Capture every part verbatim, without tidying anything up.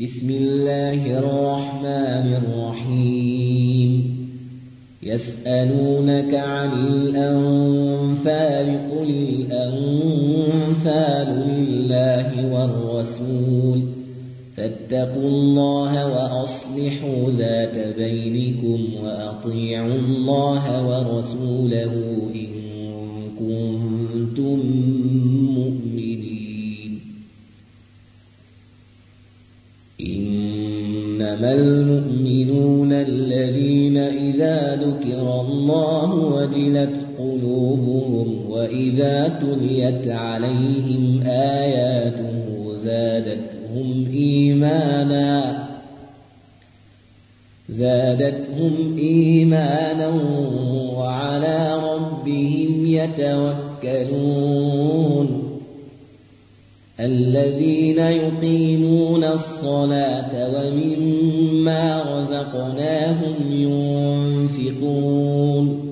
بسم الله الرحمن الرحيم يسألونك عن الأنفال قل الأنفال لله والرسول فاتقوا الله وأصلحوا ذات بينكم وأطيعوا الله ورسوله إن كنتم مؤمنين. إنما المؤمنون الذين إذا ذكر الله وجلت قلوبهم وإذا تليت عليهم آياته زادتهم إيمانا زادتهم إيمانا وعلى ربهم يتوكلون. الذين يقيمون الصلاة ومما رزقناهم ينفقون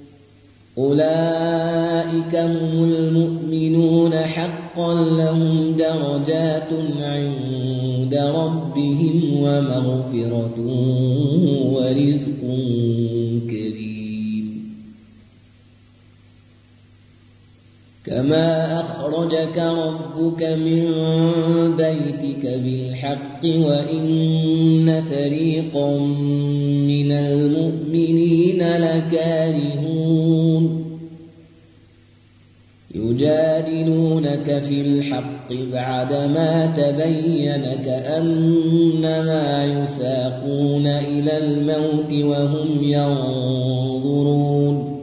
أولئك هم المؤمنون حقا لهم درجات عند ربهم ومغفرة ورزق كريم. كما أخرجك ربك من بيتك بالحق وإن فريقا من المؤمنين لكارهون يجادلونك في الحق بعدما تبين كأنما يساقون إلى الموت وهم ينظرون.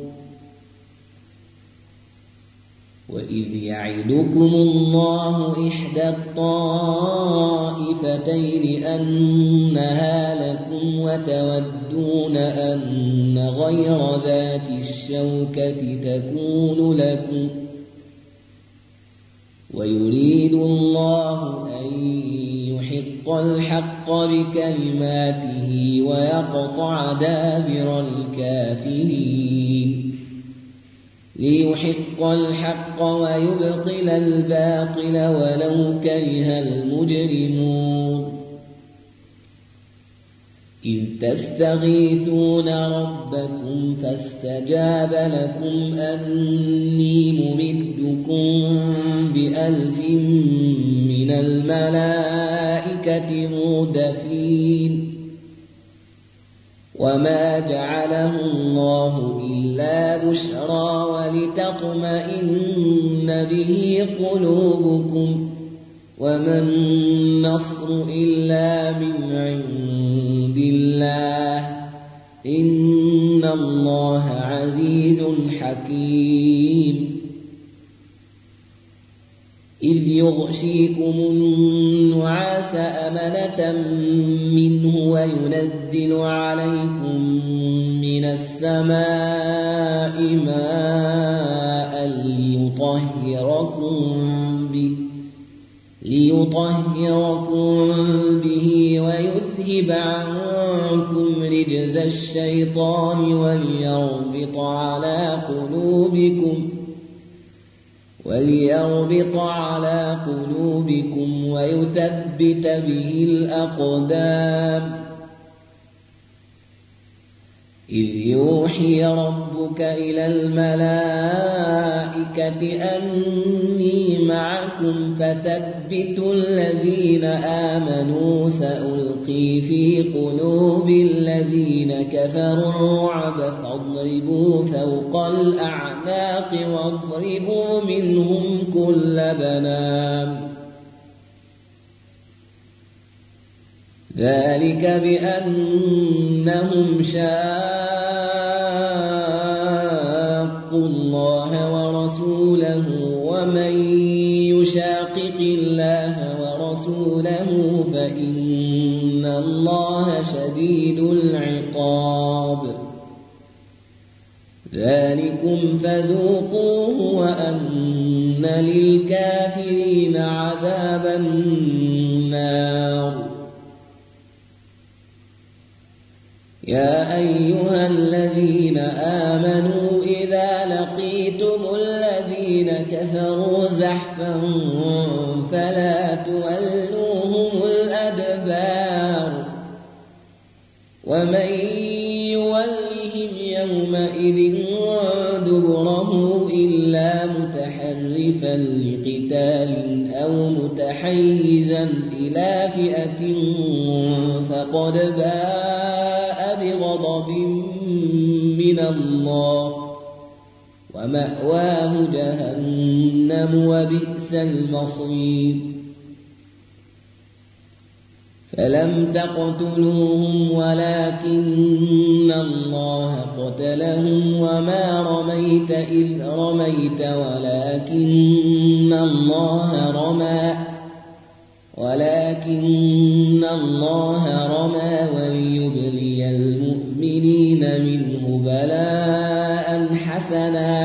وإذ يعدكم الله إحدى الطائفتين أنها لكم وتودون أن غير ذات الشوكة تكون لكم ويريد الله أن يحق الحق بكلماته ويقطع دابر الكافرين ليحق الحق ويبطل الباطل ولو كره المجرمون. إذ تستغيثون ربكم فاستجاب لكم أني ممدكم بألف من الملائكة مردفين. وما جعله الله إلا بشرى ولتطمئن به قلوبكم وما النصر إلا من عند الله إن الله عزيز حكيم. إذ يغشيكم النعاس أمنة منه وينزل عليكم من السماء ماء ليطهركم به ليطهركم به ويذهب عنكم رجز الشيطان وليربط على قلوبكم وليربط على قلوبكم ويثبت به الأقدام. إذ يوحي ربك إلى الملائكة أني معكم فثبتوا الذين آمنوا سألقي في قلوب الذين كفروا الرعب فاضربوا فوق الأعناق واضربوا منهم كل بنان. ذلك بأنهم شاقوا الله ورسوله ومن يشاقق الله ورسوله فإن الله شديد العقاب. ذلكم فذوقوه وأن للكافرين عذاب النار. يا أيها الذين آمنوا إذا لقيتم الذين كفروا زحفا فلا تولوهم الأدبار ومن يولهم يومئذ دبره إلا متحرفا لقتال أو متحيزا إلى فئة فقد باء بغضب من الله ومأواه جهنم وبئس المصير فلم تقتلوهم ولكن الله قتلهم وما رميت إذ رميت ولكن الله رمى ولكن الله رمى وليبلي المؤمنين منه بلاء حسنا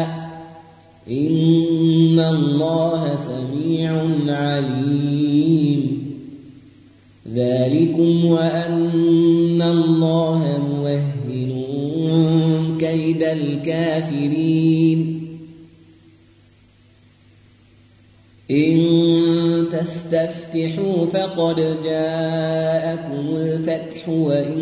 إن الله سميع عليم ذلكم وأن الله موهن كيد الكافرين إن تستفتحوا فقد جاءكم الفتح وإن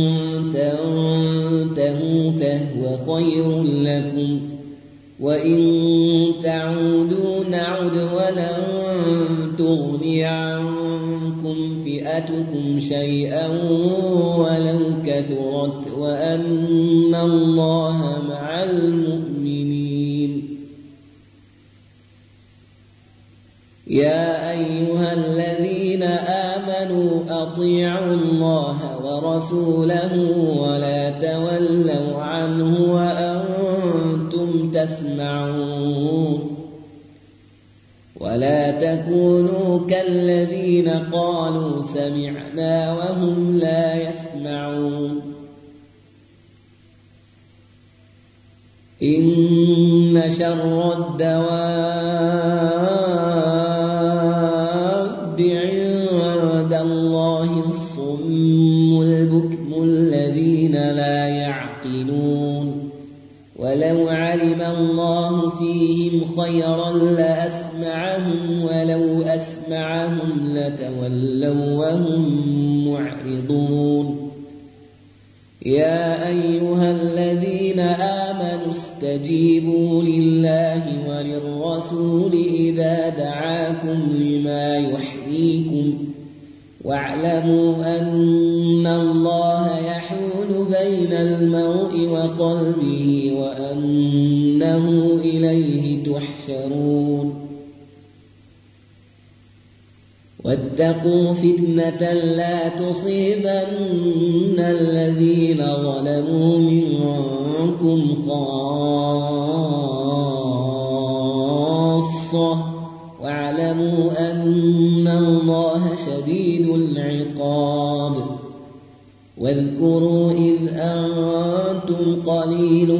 تنتهوا فهو خير لكم وإن تعودوا نعد ولن تغني عنكم فئتكم شيئا ولو كثرت وأن الله مع المؤمنين يا أيها الذين آمنوا أطيعوا الله ورسوله ولا تولوا عنه وأنتم تسمعون ولا تكونوا كالذين قالوا سمعنا وهم لا يسمعون إن شر الدواب عند الله الصم البكم الذين لا يعقلون ولو علم الله فيهم خيرا لأسمعهم ولو أسمعهم لتولوا وهم معرضون يا أيها الذين آمنوا استجيبوا لله وللرسول إذا دعاكم لما يحييكم واعلموا أن الله يحول بين المرء وقلبه وأنه إليه تحشرون واتقوا فتنة لا تصيبن الذين ظلموا منكم خاصة واعلموا أن الله شديد العقاب واذكروا إذ أنتم قليل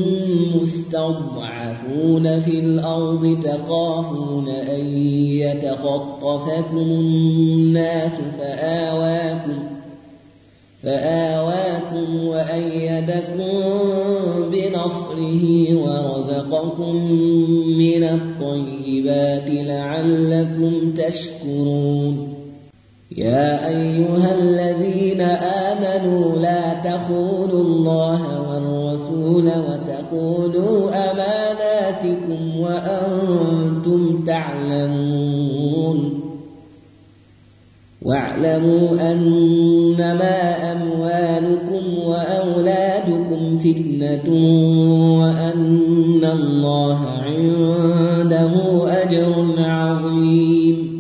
مستضعفون في الأرض تخافون أن يتخطفكم الناس فآواكم فآواكم وأيدكم بنصره ورزقكم من الطيبات لعلكم تشكرون يا أيها الذين آمنوا لا تخونوا الله والرسول وتخونوا أماناتكم وأنتم تعلمون واعلموا أنما أموالكم وأولادكم فتنة وأن الله عنده أجر عظيم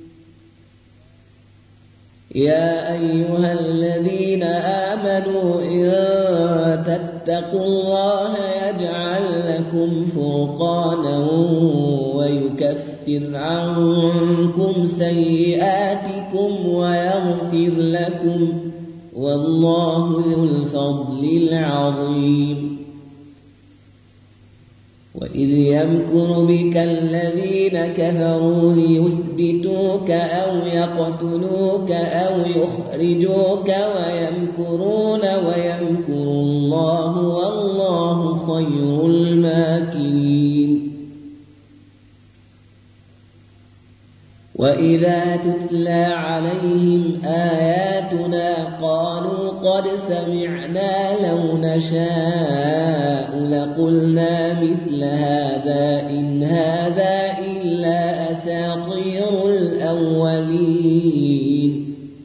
يا أيها الذين آمنوا إن تتقوا الله يجعل لكم فرقانا ويكفر عنكم سيئاتكم ويغفر لكم والله ذو الفضل العظيم وإذ يمكر بك الذين كفروا ليثبتوك أو يقتلوك أو يخرجوك ويمكرون ويمكر الله والله خير الماكرين وإذا تتلى عليهم آياتنا قالوا قد سمعنا لو نشاء لقلنا مثل هذا إن هذا إلا أساطير الأولين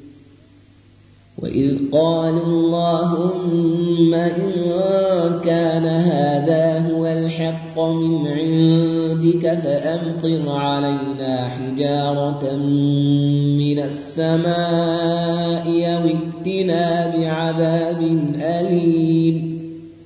وإذ قالوا اللهم إن كان هذا هو الحق من عندك فأمطر علينا حجارة من السماء أو ائتنا بعذاب أليم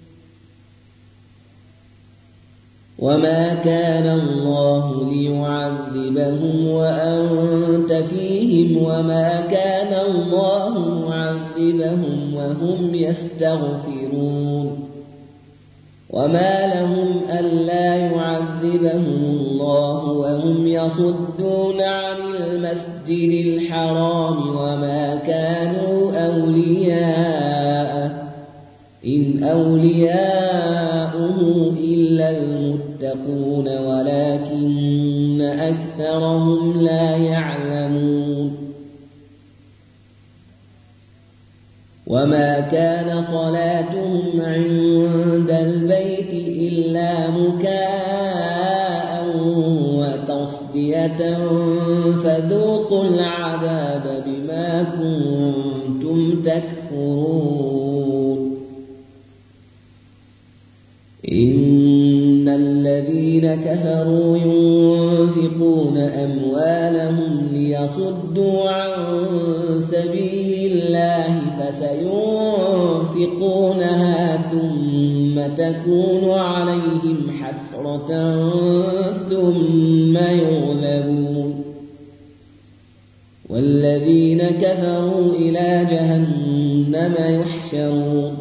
وما كان الله ليعذبهم وأنت فيهم وما كان الله معذبهم وهم يستغفرون وما لهم ألا يعذبهم الله وهم يصدون عن المسجد الحرام وما كانوا أولياءه إن أولياؤه إلا المتقون ولكن أكثرهم لا يعلمون وما كان صلاتهم عند البيت إلا مكاء وتصدية فذوقوا العذاب بما كنتم تكفرون إن الذين كفروا ينفقون أموالهم ليصدوا عن سبيل الله فسينفقونها ثم تكون عليهم حسرة ثم يغلبون والذين كفروا إلى جهنم يحشرون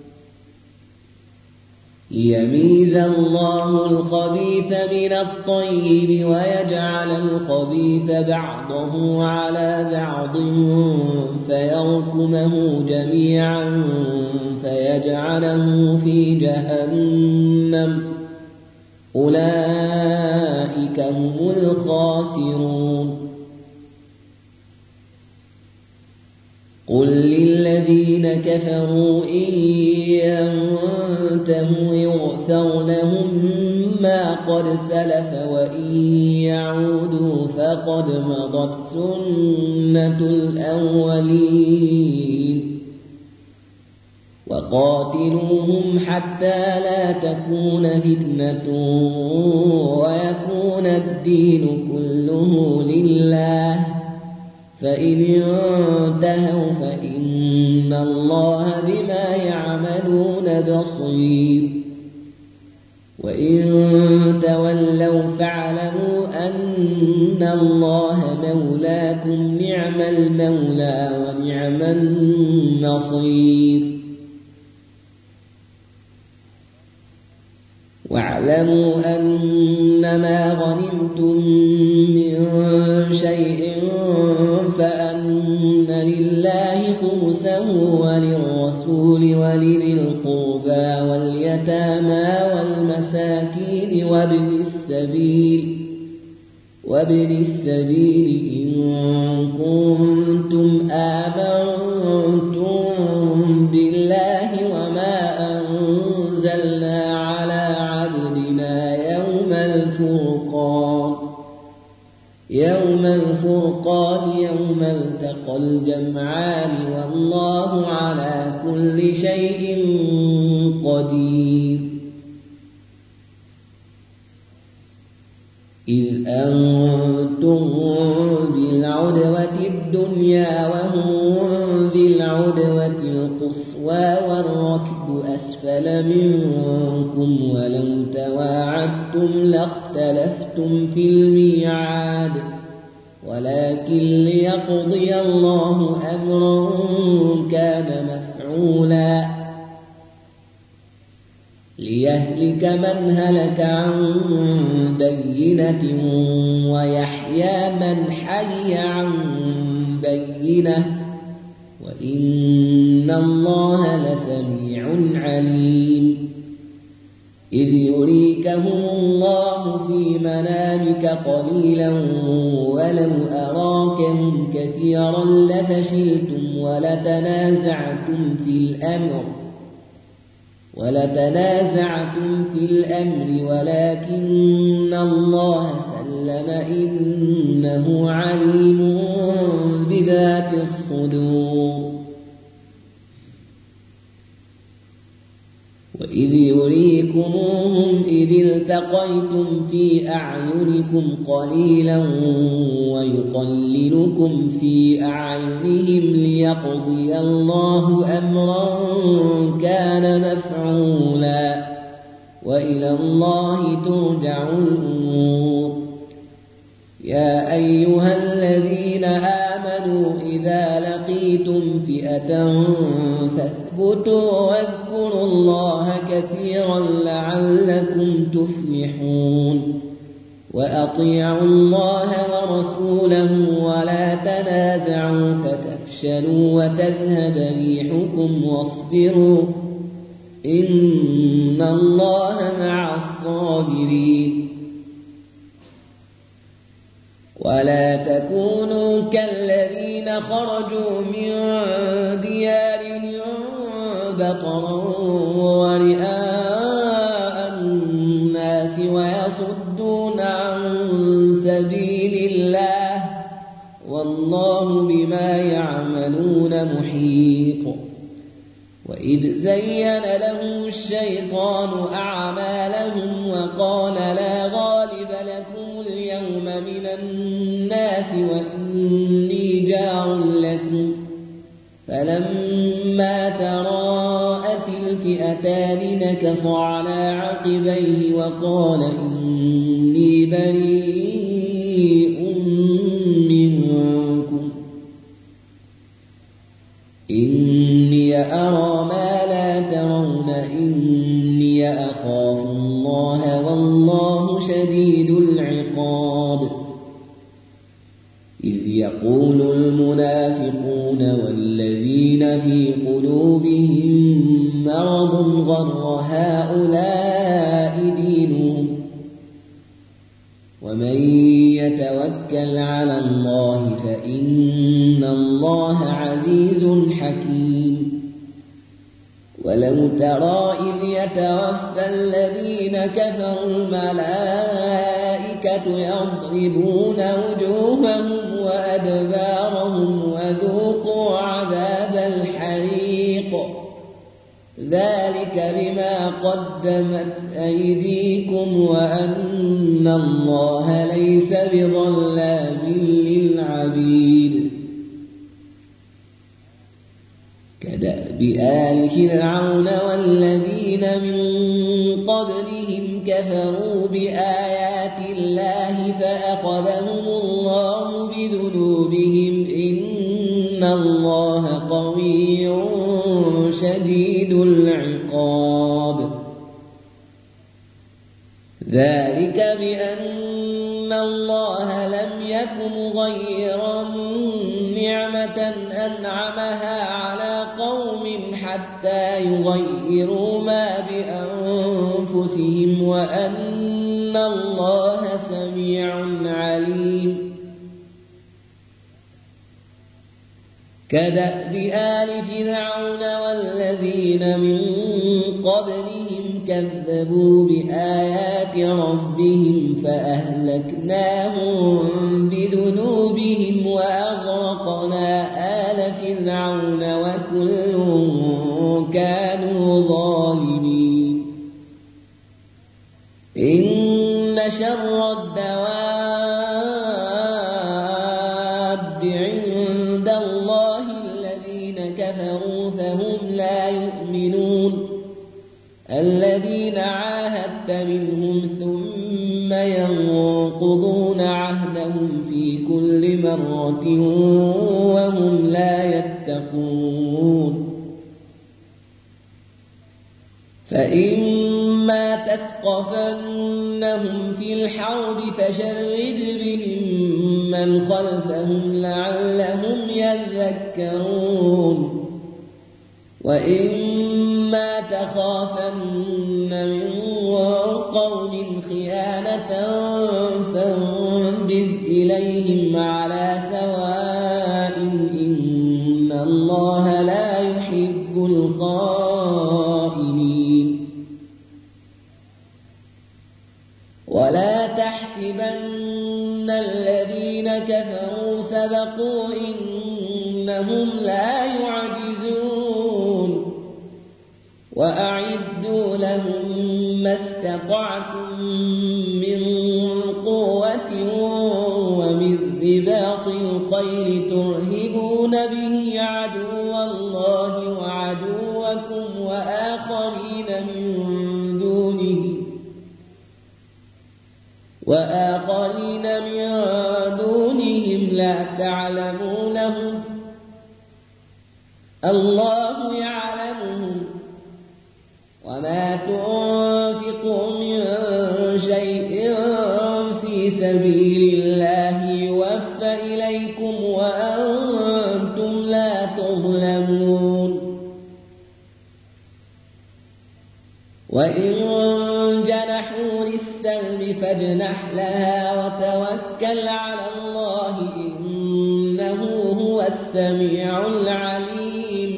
ليميز الله الخبيث من الطيب ويجعل الخبيث بعضه على بعض فيركمه جميعا فيجعله في جهنم أولئك هم الخاسرون قل للذين كفروا إن ينتهوا يغفر لهم ما قد سلف وإن يعودوا فقد مضت سنة الأولين وقاتلوهم حتى لا تكون فتنة ويكون الدين كله لله فإن انتهوا فإن الله بما يعملون بصير وإن تولوا فاعلموا أن الله مولاكم نعم المولى ونعم النصير واعلموا أنما غنمتم من شيء فأن لله خمسه وللرسول ولذي القربى واليتامى والمساكين وابن السبيل وابن السبيل إن كنتم آمنتم بالله وما أنزلنا على عبدنا يوم الفرقان يوم الفرقان يوم التقى الجمعان والله على كل شيء قدير إذ أنتم بالعدوة الدنيا وهم بالعدوة القصوى والركب أسفل منكم ولو تواعدتم لاختلفتم في الميعاد ولكن ليقضي الله أمرا كان مفعولا ليهلك من هلك عن بينة ويحيى من حي عن بينة وإن الله لسميع عليم إذ يريكهم الله في منامك قليلا ولو أراكهم كثيرا لفشلتم ولتنازعتم في الأمر ولتنازعتم في الأمر ولكن الله سلم إنه عليم بذات الصدور. وإذ يريكموهم إذ التقيتم في أعينكم قليلا ويقللكم في أعينهم ليقضي الله أمرا كان مفعولا وإلى الله ترجع الأمور. يا أيها الذين آمنوا إذا لقيتم فئة فاثبتوا واذكروا الله كثيرا لعلكم تفلحون. وأطيعوا الله ورسوله ولا تنازعوا فتفشلوا وتذهب ريحكم واصبروا إن الله مع الصابرين. ولا تكونوا كالذين خرجوا من ديارهم بطرا ورئاء الناس ويصدون عن سبيل الله والله بما يعملون محيط. وإذ زين لهم الشيطان أعمالهم وقال لا غالب لكم اليوم من الناس وإني جار لكم فلما تراءت الفئتان نكص على عقبيه وقال إني بريء منكم إني أرى ما لا ترون إني أخاف الله والله شديد العقاب. إذ يقول المنافقون والذين في قلوبهم مرض غر هؤلاء دينهم ومن يتوكل على الله فإن الله عزيز حكيم. ولو ترى إذ يتوفى الذين كفروا الملائكة يضربون وجوههم وأدبارهم وذوقوا عذاب الحريق ذلك بما قدمت أيديكم وأن الله ليس بظلام للعبيد. كدأب آل فرعون والذين من قبلهم كفروا بآيات الله فأخذهم الله بذنوبهم إن الله قوي شديد العقاب. ذلك بأن الله لم يك مغيرا نعمة أنعمها على قوم حتى يغيروا ما بأنفسهم وأن الله سميع عليم. كدأب آل فرعون والذين من قبلهم كذبوا بآيات ربهم فأهلكناهم بذنوبهم وأغرقنا آل فرعون وكل كانوا ظالمين. إن شر الدواب عند الله الذين كفروا فهم لا يؤمنون الذين عاهدت منهم ثم ينقضون عهدهم في كل مرة وهم لا يتقون. فإما تثقفنهم في الحرب فشرد بهم من خلفهم لعلهم يذكرون. وإما تخافن من قوم خيانة فانبذ إليهم على سواء الله لا يحب الخائنين. ولا تحسبن الذين كفروا سبقوا إنهم لا يعجزون وأعدوا لهم ما استطعتم من قوة ومن رباط الخيل ترهبون به عدو الله وعدوكم وآخرين من دونه وآخرين من دونهم لا تعلمونهم الله يعلمهم وما تنفقوا من شيء في سبيل الله يوفى إليكم وأنتم لا تظلمون. وإن جنحوا للسلم فاجنح لها وتوكل على الله إنه هو السميع العليم.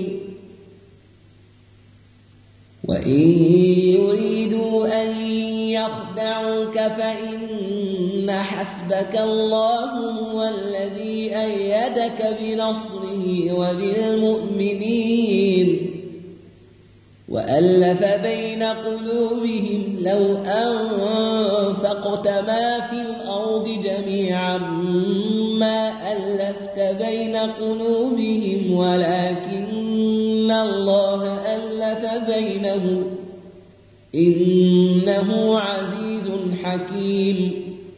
وإن يريدوا أن يخدعوك فإن حسبك الله هو الذي أيدك بنصره وبالمؤمنين وألف بين قلوبهم لو أنفقت ما في الأرض جميعا ما ألفت بين قلوبهم ولكن الله ألف بينهم إنه عزيز حكيم.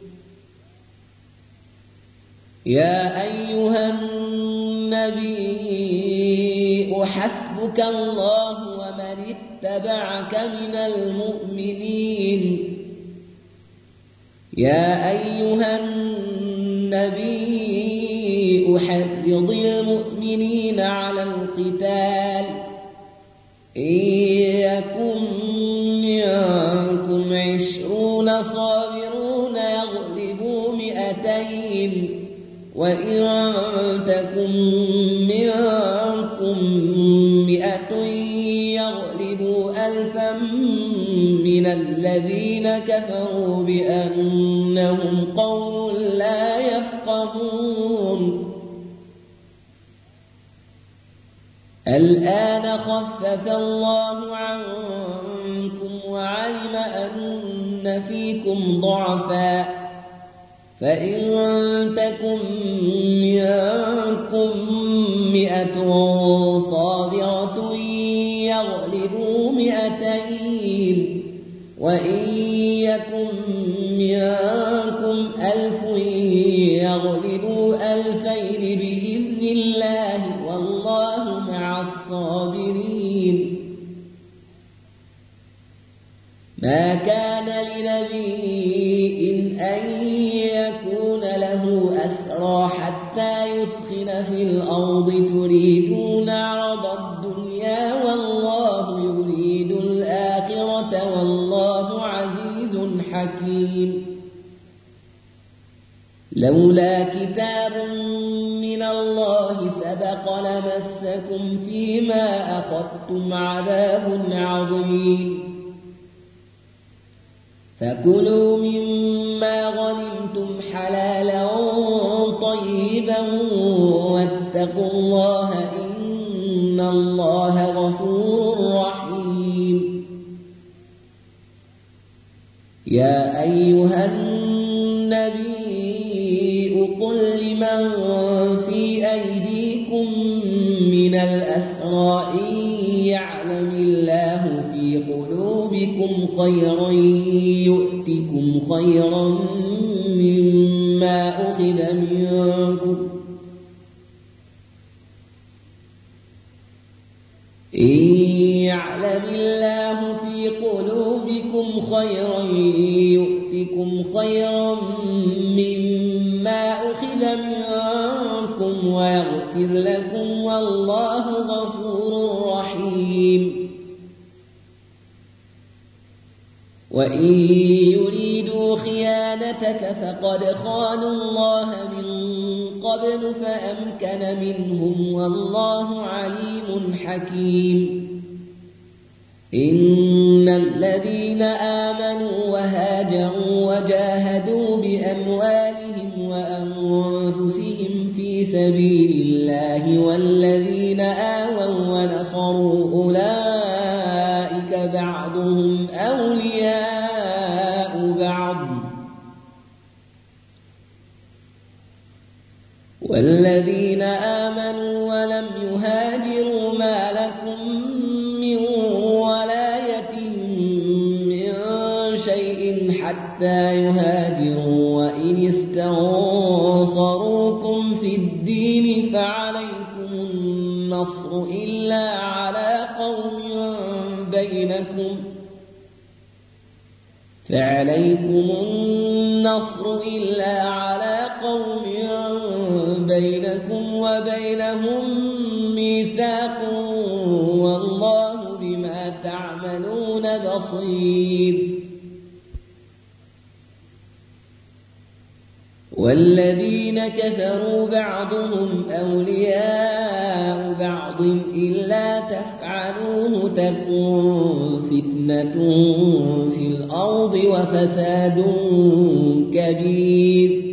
يا أيها النبي حسبك الله ومن اتبعك من المؤمنين. يا أيها النبي حرض المؤمنين على القتال إن يكن منكم عشرون صابرون يغلبوا مئتين وإن تكن منكم مئة يغلبوا ألفا من الذين كفروا بأنهم قوم لا يفقهون. الآن خفف الله عنكم وعلم أن فيكم ضعفا فإن تكن منكم مئة صابرة يغلبوا مئتين وإن يكن منكم ألف يغلبوا ألفين بإذن الله والله مع الصابرين. ما كان لنبي أن يكون له أسرى حتى يثخن في الأرض تريدون عرض الدنيا والله يريد الآخرة والله عزيز حكيم. لولا كتاب من الله سبق لمسكم فيما أخذتم عذاب عظيم. فكلوا مما غنمتم حلالا طيبا واتقوا الله إن الله غفور رحيم. يا أيها النبي قل لمن في أيديكم من الأسرى إن يعلم الله في قلوبكم خيرا يؤتكم خيرا مما أخذ منكم إن يعلم الله في قلوبكم خيرا يؤتكم خيرا مما أخذ منكم ويغفر لكم والله غفور رحيم. وإن يريدوا خيانتك فقد خانوا الله من قبل فأمكن منهم والله عليم حكيم إن الذين آمنوا وهاجروا وجاهدوا بأموالهم وأنفسهم في سبيل الله والذين آووا ونصروا أولئك بعضهم أولياء بعض والذين آمنوا ولم يهاجروا ما لكم من ولايتهم من شيء حتى يهاجروا وإن استنصروكم في الدين فعليكم النصر إلا على قوم بينكم فعليكم النصر إلا على قوم بينكم وبينهم ميثاق والله بما تعملون بصير والذين كفروا بعضهم أولياء بعض إلا تفعلوه تكن فتنة في الأرض وفساد كبير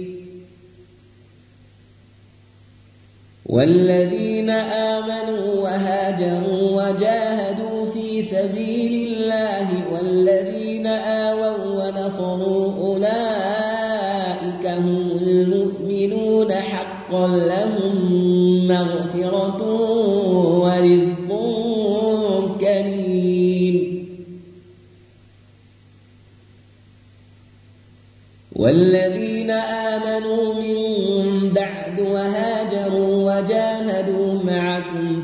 والذين آمنوا وهاجروا وجاهدوا في سبيل الله والذين آووا ونصروا أولئك هم المؤمنون حقا لهم مغفرة ورزق كريم والذين آمنوا من بعد وهاجروا وجاهدوا معكم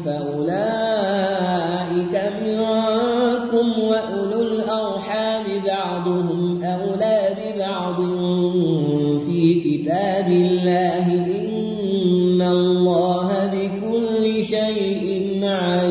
فأولئك منكم وأولو الأرحام بعضهم أولى ببعض في كتاب الله إن الله بكل شيء عليم